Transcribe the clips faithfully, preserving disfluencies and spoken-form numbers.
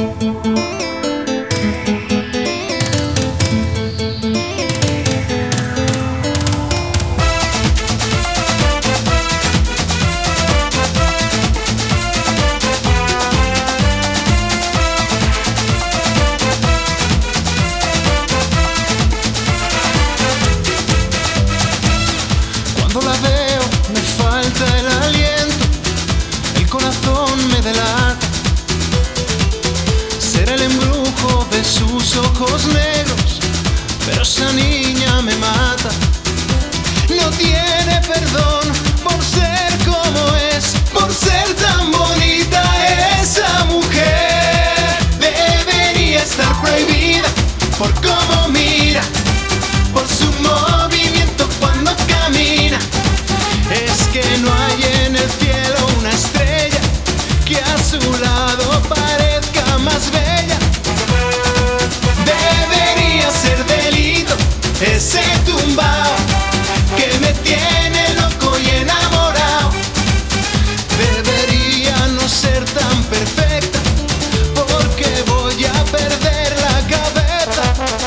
Cuando la veo me falta el aliento, el corazón me delata. Será el embrujo de sus ojos negros, pero esa niña me mata. No tiene perdón por ser como es, por ser tan bonita. Esa mujer debería estar prohibida por cómo mira, por su movimiento cuando camina. Es que no hay en el cielo una estrella que a su lado parezca más bella. Debería ser delito ese tumbao que me tiene loco y enamorado. Debería no ser tan perfecta porque voy a perder la cabeza.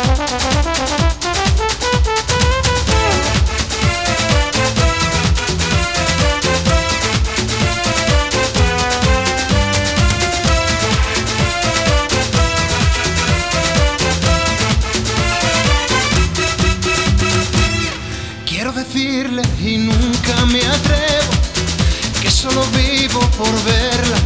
Quiero decirle y nunca me atrevo que solo vivo por verla.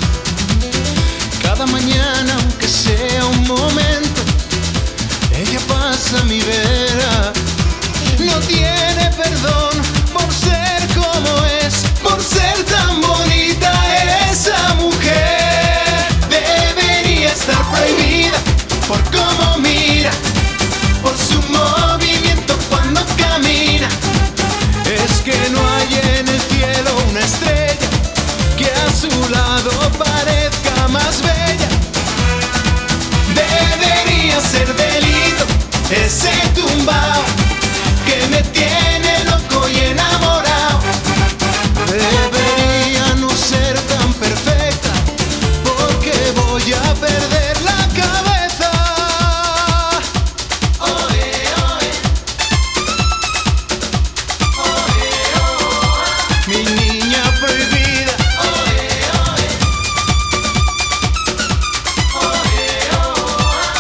Cada mañana, aunque sea un momento, ella pasa mi vera. No tiene perdón por ser como es, por ser tan bonita. Esa mujer debería estar prohibida por cómo mira, por su movimiento cuando camina. Es que no hay en el cielo una estrella que a su lado parezca más bella. Debería ser delito ese tumbao que me tiene loco y enamorado. Debería no ser tan perfecta porque voy a perder la cabeza. Oe, oe. Oe, oe. Mi niña prohibida. Oe, oe. Oe, oe.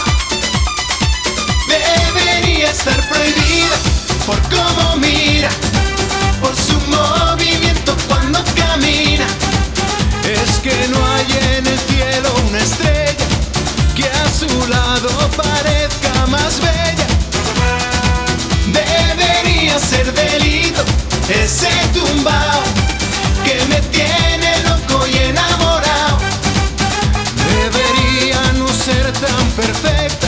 Debería estar prohibida por cómo mira, por su movimiento cuando camina. Es que no hay en el cielo una estrella que a su lado parezca más bella. Debería ser delito ese tumbao que me tiene loco y enamorado. Debería no ser tan perfecto